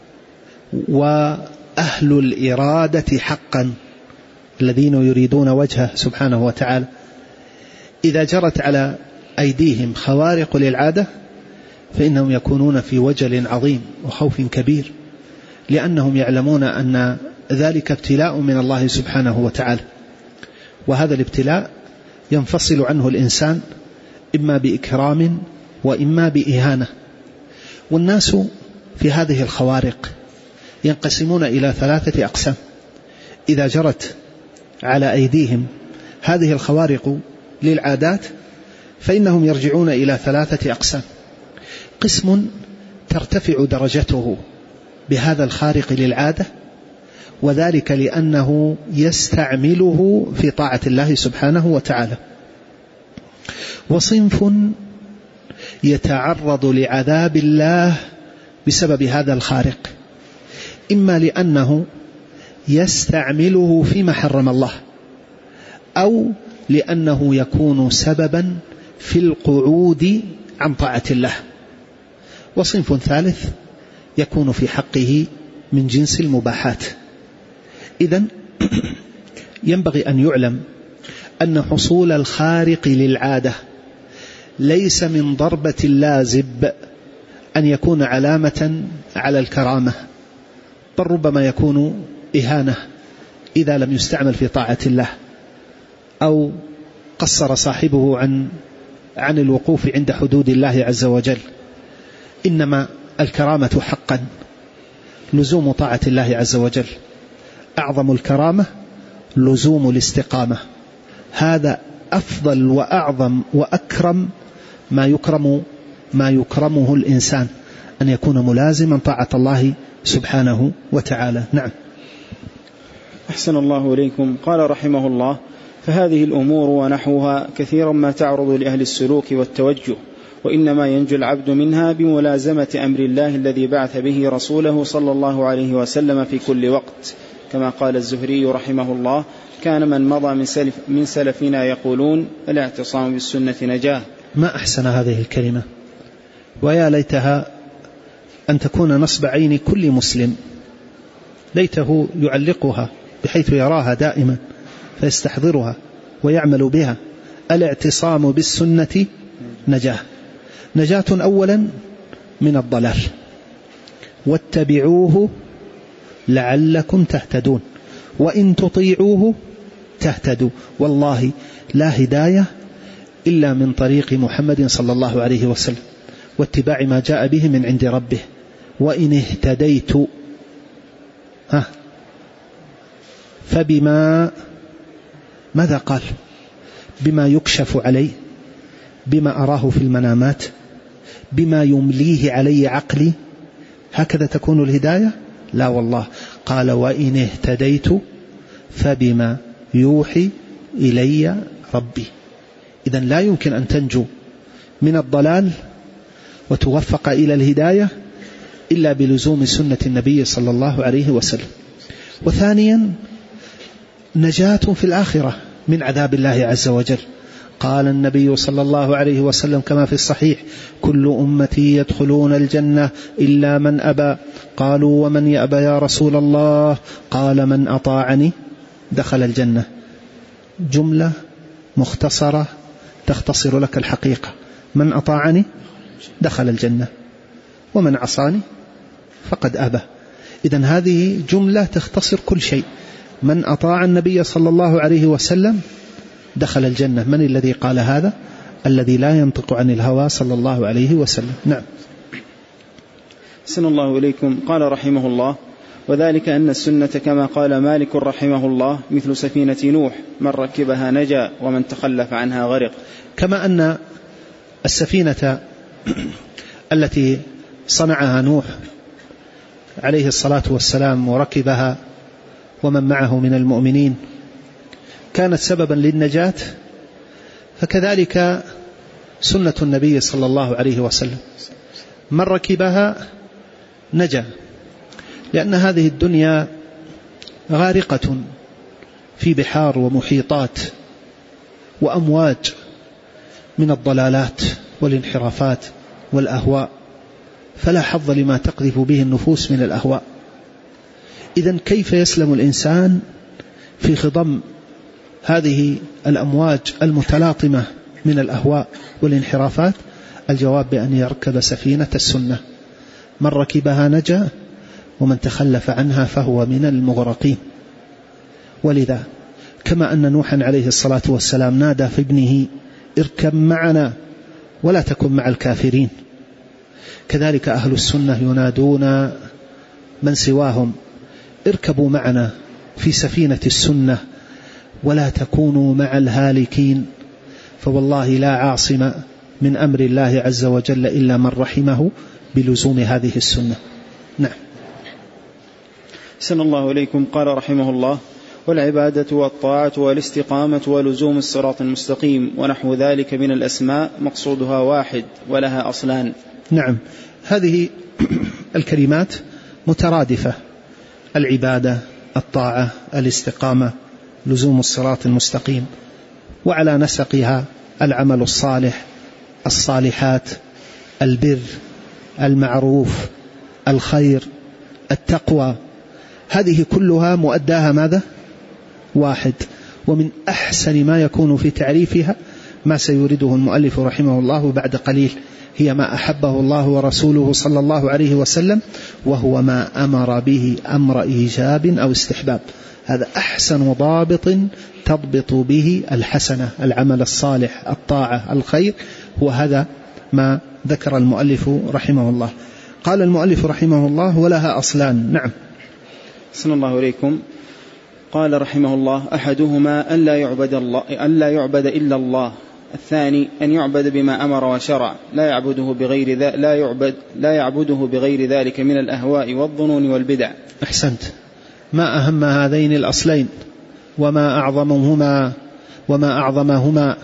وأهل الإرادة حقا الذين يريدون وجهه سبحانه وتعالى إذا جرت على أيديهم خوارق للعادة فإنهم يكونون في وجل عظيم وخوف كبير، لأنهم يعلمون أن ذلك ابتلاء من الله سبحانه وتعالى، وهذا الابتلاء ينفصل عنه الإنسان إما بإكرام وإما بإهانة. والناس في هذه الخوارق ينقسمون إلى 3 أقسام. إذا جرت على أيديهم هذه الخوارق للعادات فإنهم يرجعون إلى 3 أقسام. قسم ترتفع درجته بهذا الخارق للعادة، وذلك لأنه يستعمله في طاعة الله سبحانه وتعالى. وصنف يتعرض لعذاب الله بسبب هذا الخارق، إما لأنه يستعمله فيما حرم الله، أو لأنه يكون سببا في القعود عن طاعة الله. وصنف ثالث يكون في حقه من جنس المباحات. إذن ينبغي أن يعلم أن حصول الخارق للعادة ليس من ضربة اللازب أن يكون علامة على الكرامة، بل ربما يكون إهانة إذا لم يستعمل في طاعة الله، أو قصر صاحبه عن الوقوف عند حدود الله عز وجل. إنما الكرامة حقا لزوم طاعة الله عز وجل، أعظم الكرامة لزوم الاستقامة. هذا أفضل وأعظم وأكرم ما يكرمه الإنسان، أن يكون ملازما طاعة الله سبحانه وتعالى. نعم. أحسن الله إليكم. قال رحمه الله: فهذه الأمور ونحوها كثيرا ما تعرض لأهل السلوك والتوجه، وإنما ينجو العبد منها بملازمة أمر الله الذي بعث به رسوله صلى الله عليه وسلم في كل وقت، كما قال الزهري رحمه الله: كان من مضى من سلفنا يقولون الاعتصام بالسنة نجاه. ما أحسن هذه الكلمة، ويا ليتها أن تكون نصب عين كل مسلم، ليته يعلقها بحيث يراها دائما فيستحضرها ويعمل بها. الاعتصام بالسنة نجاه، نجاة أولا من الضلال، واتبعوه لعلكم تهتدون، وإن تطيعوه تهتدوا. والله لا هداية إلا من طريق محمد صلى الله عليه وسلم، واتباع ما جاء به من عند ربه. وإن اهتديت فبما ماذا قال؟ بما يكشف علي، بما أراه في المنامات، بما يمليه علي عقلي، هكذا تكون الهداية؟ لا والله، قال: وإن اهتديت فبما يوحي إلي ربي. إذن لا يمكن أن تنجو من الضلال وتوفق إلى الهداية إلا بلزوم سنة النبي صلى الله عليه وسلم. وثانيا نجاة في الآخرة من عذاب الله عز وجل. قال النبي صلى الله عليه وسلم كما في الصحيح: كل أمتي يدخلون الجنة إلا من أبى. قالوا: ومن يأبى يا رسول الله؟ قال: من أطاعني دخل الجنة. جملة مختصرة تختصر لك الحقيقة: من أطاعني دخل الجنة، ومن عصاني فقد أبى. إذن هذه جملة تختصر كل شيء. من أطاع النبي صلى الله عليه وسلم دخل الجنة. من الذي قال هذا؟ الذي لا ينطق عن الهوى صلى الله عليه وسلم. نعم. أحسن الله إليكم. قال رحمه الله: وذلك أن السنة كما قال مالك رحمه الله مثل سفينة نوح، من ركبها نجا ومن تخلف عنها غرق. كما أن السفينة التي صنعها نوح عليه الصلاة والسلام وركبها ومن معه من المؤمنين كانت سببا للنجاة، فكذلك سنة النبي صلى الله عليه وسلم، من ركبها نجا، لأن هذه الدنيا غارقة في بحار ومحيطات وأمواج من الضلالات والانحرافات والأهواء، فلا حظ لما تقذف به النفوس من الأهواء. إذن كيف يسلم الإنسان في خضم هذه الأمواج المتلاطمة من الأهواء والانحرافات؟ الجواب بأن يركب سفينة السنة، من ركبها نجا ومن تخلف عنها فهو من المغرقين. ولذا كما أن نوحا عليه الصلاة والسلام نادى في ابنه: اركب معنا ولا تكن مع الكافرين، كذلك أهل السنة ينادون من سواهم اركبوا معنا في سفينة السنة ولا تكونوا مع الهالكين، فوالله لا عاصم من أمر الله عز وجل إلا من رحمه بلزوم هذه السنة. نعم. سن الله إليكم. قال رحمه الله: والعبادة والطاعة والاستقامة ولزوم الصراط المستقيم ونحو ذلك من الأسماء مقصودها واحد ولها أصلان. نعم، هذه الكلمات مترادفة: العبادة، الطاعة، الاستقامة، لزوم الصراط المستقيم، وعلى نسقها العمل الصالح، الصالحات، البر، المعروف، الخير، التقوى، هذه كلها مؤداها ماذا؟ واحد. ومن أحسن ما يكون في تعريفها ما سيورده المؤلف رحمه الله بعد قليل، هي ما أحبه الله ورسوله صلى الله عليه وسلم، وهو ما أمر به أمر إيجاب أو استحباب. هذا أحسن ضابط تضبط به الحسنة، العمل الصالح، الطاعة، الخير، وهذا ما ذكر المؤلف رحمه الله. قال المؤلف رحمه الله: ولها أصلان. نعم. صلى الله إليكم. قال رحمه الله: أحدهما أن لا يعبد إلا الله، الثاني أن يعبد بما أمر وشرع، لا يعبده بغير ذلك من الأهواء والظنون والبدع. أحسنت. ما أهم هذين الأصلين وما أعظمهما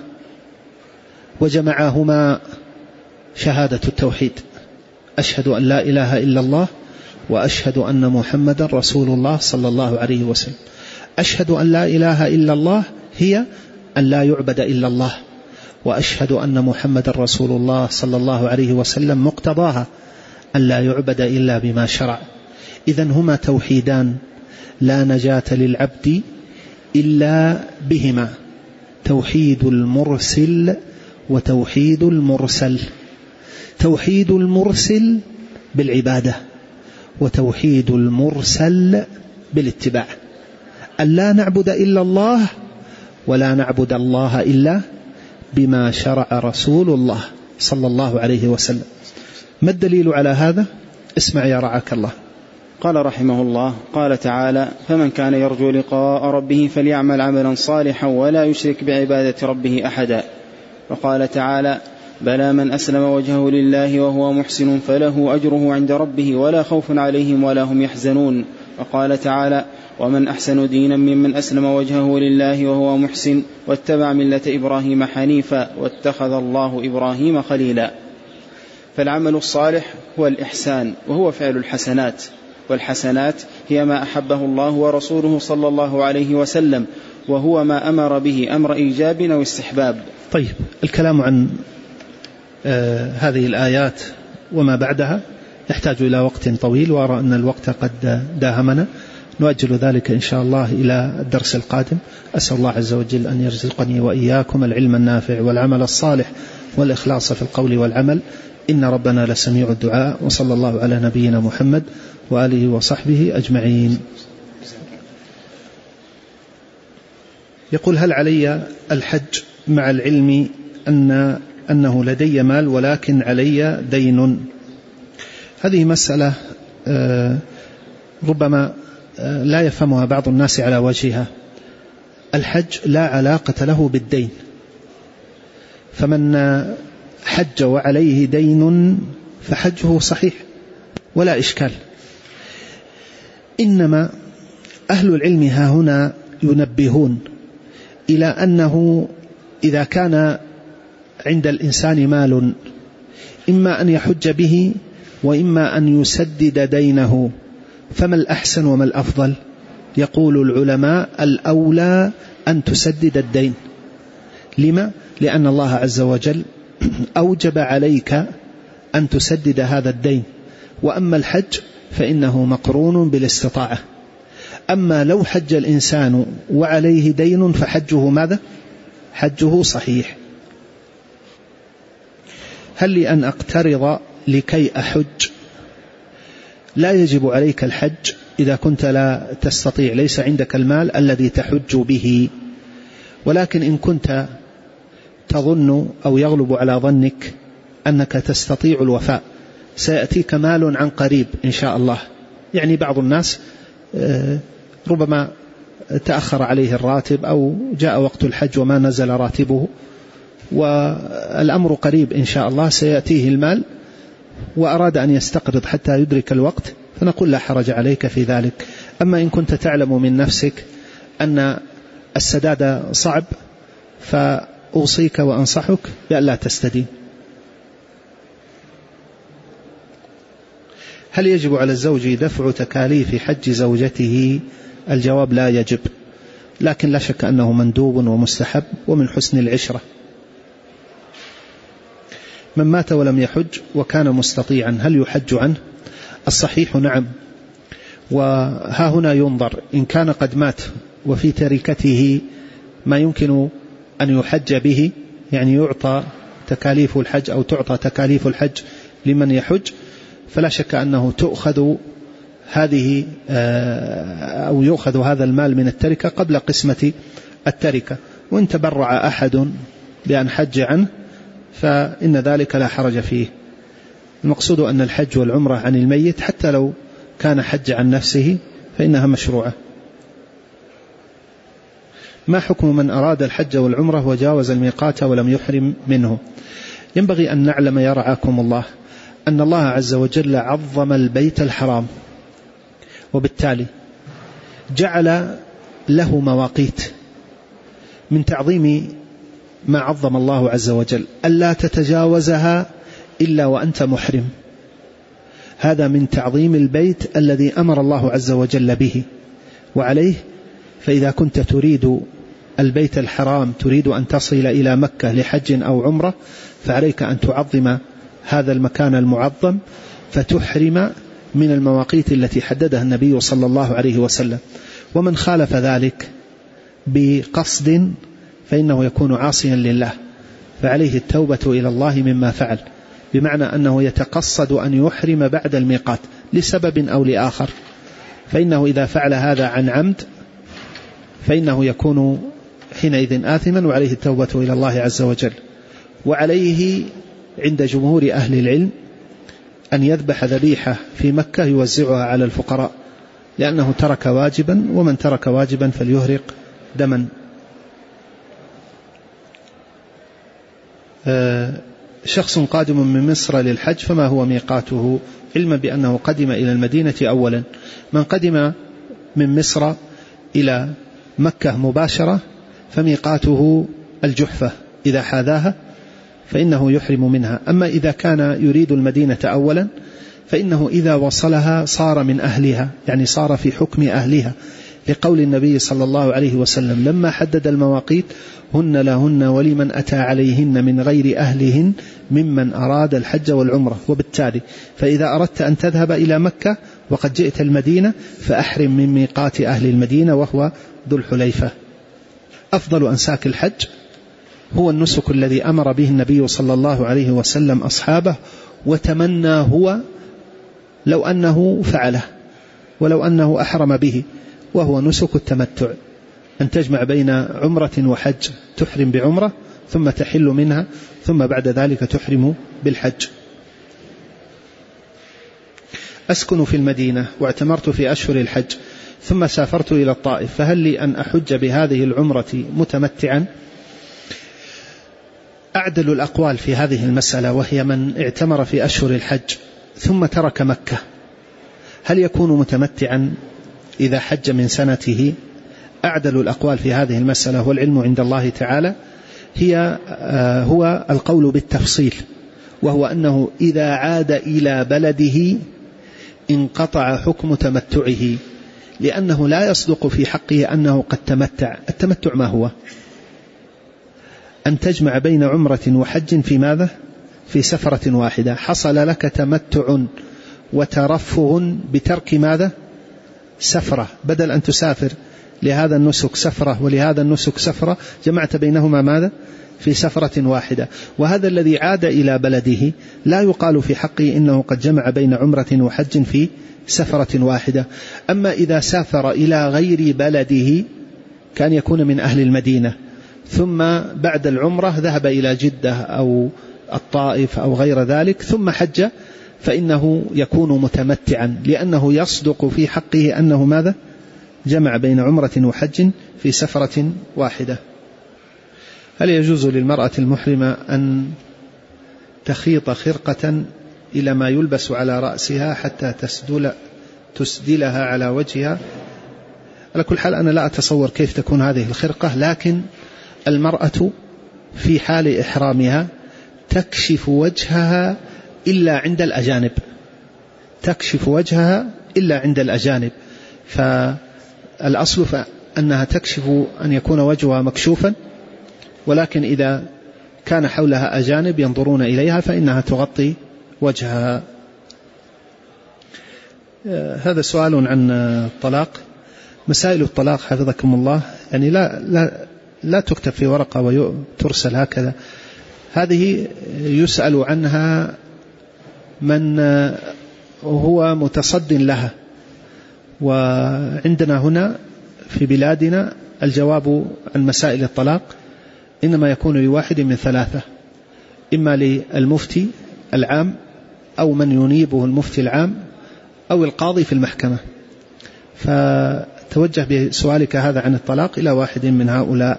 وجمعهما شهادة التوحيد: أشهد أن لا إله إلا الله وأشهد أن محمدا رسول الله صلى الله عليه وسلم. أشهد أن لا إله إلا الله هي أن لا يعبد إلا الله، وأشهد أن محمدا رسول الله صلى الله عليه وسلم مقتضاها أن لا يعبد إلا بما شرع. إذن هما توحيدان لا نجاة للعبد إلا بهما: توحيد المرسل وتوحيد المرسل. توحيد المرسل بالعبادة، وتوحيد المرسل بالاتباع. أن لا نعبد إلا الله ولا نعبد الله إلا بما شرع رسول الله صلى الله عليه وسلم. ما الدليل على هذا؟ اسمع يا رعاك الله. قال رحمه الله: قال تعالى: فمن كان يرجو لقاء ربه فليعمل عملا صالحا ولا يشرك بعبادة ربه أحدا. وقال تعالى: بلى من أسلم وجهه لله وهو محسن فله أجره عند ربه ولا خوف عليهم ولا هم يحزنون. وقال تعالى: ومن أحسن دينا ممن أسلم وجهه لله وهو محسن واتبع ملة إبراهيم حنيفا واتخذ الله إبراهيم خليلا. فالعمل الصالح هو الإحسان، وهو فعل الحسنات، والحسنات هي ما أحبه الله ورسوله صلى الله عليه وسلم، وهو ما أمر به أمر إيجاب أو استحباب. طيب، الكلام عن هذه الآيات وما بعدها يحتاج إلى وقت طويل، وأرى أن الوقت قد داهمنا، نؤجل ذلك إن شاء الله إلى الدرس القادم. أسأل الله عز وجل أن يرزقني وإياكم العلم النافع والعمل الصالح والإخلاص في القول والعمل، إن ربنا لسميع الدعاء. وصلى الله على نبينا محمد وآله وصحبه أجمعين. يقول: هل علي الحج مع العلم أنه لدي مال ولكن علي دين؟ هذه مسألة ربما لا يفهمها بعض الناس على وجهها. الحج لا علاقة له بالدين، فمن حج وعليه دين فحجه صحيح ولا إشكال. إنما أهل العلم ها هنا ينبهون إلى أنه إذا كان عند الإنسان مال إما أن يحج به وإما أن يسدد دينه، فما الأحسن وما الأفضل؟ يقول العلماء: الأولى أن تسدد الدين. لما؟ لأن الله عز وجل أوجب عليك أن تسدد هذا الدين، وأما الحج فإنه مقرون بالاستطاعة. أما لو حج الإنسان وعليه دين فحجه ماذا؟ حجه صحيح. هل لي أن أقترض لكي أحج؟ لا يجب عليك الحج إذا كنت لا تستطيع، ليس عندك المال الذي تحج به، ولكن إن كنت تظن أو يغلب على ظنك أنك تستطيع الوفاء، سيأتيك مال عن قريب إن شاء الله يعني بعض الناس ربما تأخر عليه الراتب أو جاء وقت الحج وما نزل راتبه، والأمر قريب إن شاء الله سيأتيه المال وأراد أن يستقرض حتى يدرك الوقت، فنقول لا حرج عليك في ذلك. أما إن كنت تعلم من نفسك أن السداد صعب فأوصيك وأنصحك بأن لا تستدين. هل يجب على الزوج دفع تكاليف حج زوجته؟ الجواب لا يجب، لكن لا شك أنه مندوب ومستحب ومن حسن العشرة. من مات ولم يحج وكان مستطيعا هل يحج عنه؟ الصحيح نعم، وها هنا ينظر إن كان قد مات وفي تركته ما يمكن أن يحج به، يعني يعطى تكاليف الحج أو تعطى تكاليف الحج لمن يحج، فلا شك أنه تؤخذ هذه أو يؤخذ هذا المال من التركة قبل قسمة التركة. وإن تبرع أحد بأن حج عنه فإن ذلك لا حرج فيه. المقصود أن الحج والعمرة عن الميت حتى لو كان حج عن نفسه فإنها مشروعة. ما حكم من أراد الحج والعمرة وجاوز الميقات ولم يحرم منه؟ ينبغي أن نعلم يرعاكم الله أن الله عز وجل عظم البيت الحرام، وبالتالي جعل له مواقيت من تعظيم ما عظم الله عز وجل، ألا تتجاوزها إلا وأنت محرم. هذا من تعظيم البيت الذي أمر الله عز وجل به. وعليه فإذا كنت تريد البيت الحرام، تريد أن تصل إلى مكة لحج أو عمرة، فعليك أن تعظم هذا المكان المعظم فتحرم من المواقيت التي حددها النبي صلى الله عليه وسلم. ومن خالف ذلك بقصد فإنه يكون عاصيا لله، فعليه التوبة إلى الله مما فعل، بمعنى أنه يتقصد أن يحرم بعد الميقات لسبب أو لآخر، فإنه إذا فعل هذا عن عمد فإنه يكون حينئذ آثما، وعليه التوبة إلى الله عز وجل. وعليه عند جمهور أهل العلم أن يذبح ذبيحة في مكة يوزعها على الفقراء، لأنه ترك واجبا، ومن ترك واجبا فليهرق دما. شخص قادم من مصر للحج فما هو ميقاته؟ علما بأنه قدم إلى المدينة أولا. من قدم من مصر إلى مكة مباشرة فميقاته الجحفة، إذا حاذاها فإنه يحرم منها. أما إذا كان يريد المدينة أولا فإنه إذا وصلها صار من أهلها، يعني صار في حكم أهلها، لقول النبي صلى الله عليه وسلم لما حدد المواقيت: هن لهن ولمن أتى عليهن من غير أهلهن ممن أراد الحج والعمرة. وبالتالي فإذا أردت أن تذهب إلى مكة وقد جئت المدينة فأحرم من ميقات أهل المدينة وهو ذو الحليفة. أفضل أنساك الحج هو النسك الذي أمر به النبي صلى الله عليه وسلم أصحابه، وتمنى هو لو أنه فعله ولو أنه أحرم به، وهو نسك التمتع، أن تجمع بين عمرة وحج، تحرم بعمرة ثم تحل منها ثم بعد ذلك تحرم بالحج. أسكن في المدينة واعتمرت في أشهر الحج ثم سافرت إلى الطائف، فهل لي أن أحج بهذه العمرة متمتعا؟ أعدل الأقوال في هذه المسألة وهي من اعتمر في أشهر الحج ثم ترك مكة، هل يكون متمتعا إذا حج من سنته؟ أعدل الأقوال في هذه المسألة والعلم عند الله تعالى هو القول بالتفصيل، وهو أنه إذا عاد إلى بلده انقطع حكم تمتعه، لأنه لا يصدق في حقه أنه قد تمتع. التمتع ما هو؟ أن تجمع بين عمرة وحج في ماذا؟ في سفرة واحدة. حصل لك تمتع وترفه بترك ماذا؟ سفرة، بدل أن تسافر لهذا النسك سفرة ولهذا النسك سفرة، جمعت بينهما ماذا؟ في سفرة واحدة. وهذا الذي عاد إلى بلده لا يقال في حقه إنه قد جمع بين عمرة وحج في سفرة واحدة. أما إذا سافر إلى غير بلده كان يكون من أهل المدينة ثم بعد العمرة ذهب إلى جدة أو الطائف أو غير ذلك ثم حج، فإنه يكون متمتعا، لأنه يصدق في حقه أنه ماذا؟ جمع بين عمرة وحج في سفرة واحدة. هل يجوز للمرأة المحرمة أن تخيط خرقة إلى ما يلبس على رأسها حتى تسدلها على وجهها؟ على كل حال أنا لا أتصور كيف تكون هذه الخرقة، لكن المرأة في حال إحرامها تكشف وجهها إلا عند الأجانب، تكشف وجهها إلا عند الأجانب، فالأصل أنها تكشف أن يكون وجهها مكشوفا، ولكن إذا كان حولها أجانب ينظرون إليها فإنها تغطي وجهها. هذا سؤال عن الطلاق. مسائل الطلاق حفظكم الله يعني لا تكتب في ورقة وترسل هكذا، هذه يسأل عنها من هو متصد لها، وعندنا هنا في بلادنا الجواب عن مسائل الطلاق إنما يكون لواحد من ثلاثة: إما للمفتي العام أو من ينيبه المفتي العام أو القاضي في المحكمة. فتوجه بسؤالك هذا عن الطلاق إلى واحد من هؤلاء.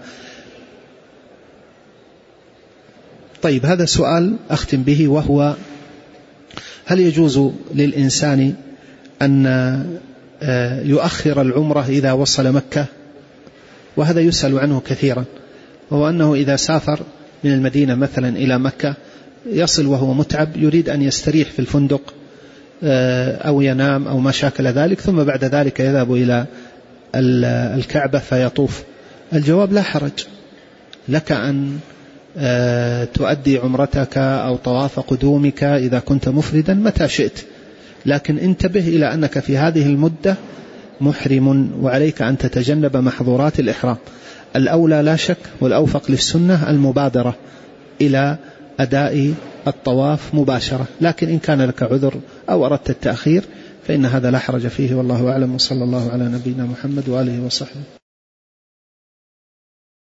طيب، هذا سؤال أختم به، وهو: هل يجوز للإنسان أن يؤخر العمرة إذا وصل مكة؟ وهذا يسأل عنه كثيرا، وهو أنه إذا سافر من المدينة مثلا إلى مكة يصل وهو متعب، يريد أن يستريح في الفندق أو ينام أو ما شاكل ذلك، ثم بعد ذلك يذهب إلى الكعبة فيطوف. الجواب: لا حرج لك أن تؤدي عمرتك أو طواف قدومك إذا كنت مفردا متى شئت، لكن انتبه إلى أنك في هذه المدة محرم، وعليك أن تتجنب محظورات الإحرام. الأولى لا شك والأوفق للسنة المبادرة إلى أداء الطواف مباشرة، لكن إن كان لك عذر أو أردت التأخير فإن هذا لا حرج فيه، والله أعلم، وصلى الله على نبينا محمد وآله وصحبه.